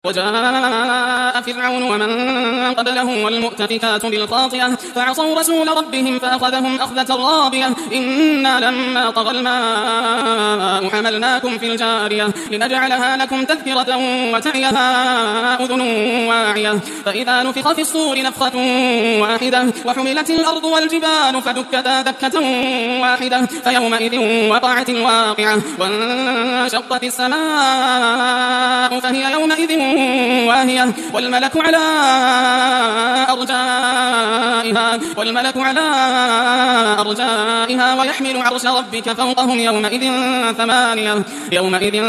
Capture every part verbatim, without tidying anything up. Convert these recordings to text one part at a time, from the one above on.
وجاء فرعون ومن قبله والمؤتفكات بالخاطئة فعصوا رسول ربهم فأخذهم أخذة رابية إنا لما طغى الماء حملناكم في الجارية لنجعلها لكم تذكرة وتعيها أذن واعية فإذا نفخ في الصور نفخة واحدة وحملت الأرض والجبال فدكتا دكة واحدة فيومئذ وقعت الواقعة وانشقت السماء فهي يومئذ واهية والملك على أرجائها والملك على أرجائها ويحمل عرش ربك فوقهم يومئذ ثمانية يومئذ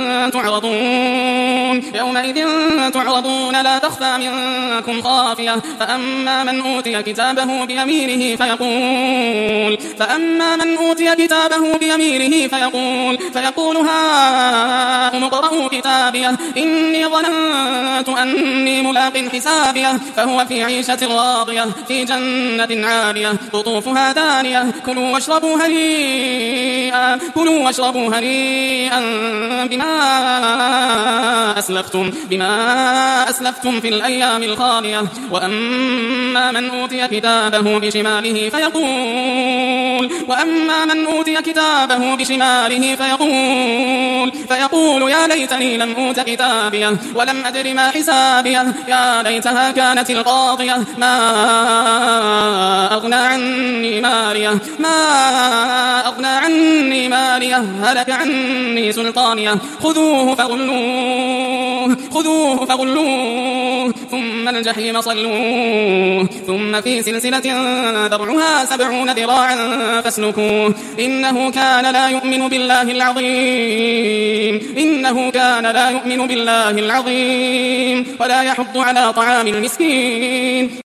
تعرضون يومئذ تعرضون لا تخفى منكم خافية فأما من أوتي كتابه بيمينه فيقول فأما من أوتي كتابه بيمينه فيقول فيقول هاؤم اقرءوا كتابيه إني ظننت أني ملاق حسابيه فهو في عيشة راضية في جنة عالية قطوفها دانية كلوا واشربوا هنيئا كلوا واشربوا هنيئا بما أسلفتم بما أسلفتم في الأيام الخالية وأما من أوتي كتابه بشماله فيقول وأما من أوتي كتابه بشماله فيقول فيقول يا ليتني لم أوت كتابيه ولم أدر ما حسابيه يا ليتها كانت القاضية ما أغنى عني ماليه ما أغنى عني ماليه هلك عني سلطانيه خذوه فغلوه خذوه فغلوه ثم الجحيم صلوه ثم في سلسلة ذرعها سبعون ذراعا فاسلكوه إنه كان لا يؤمن بالله العظيم إنه كان لا يؤمن بالله العظيم ولا يحض على طعام المسكين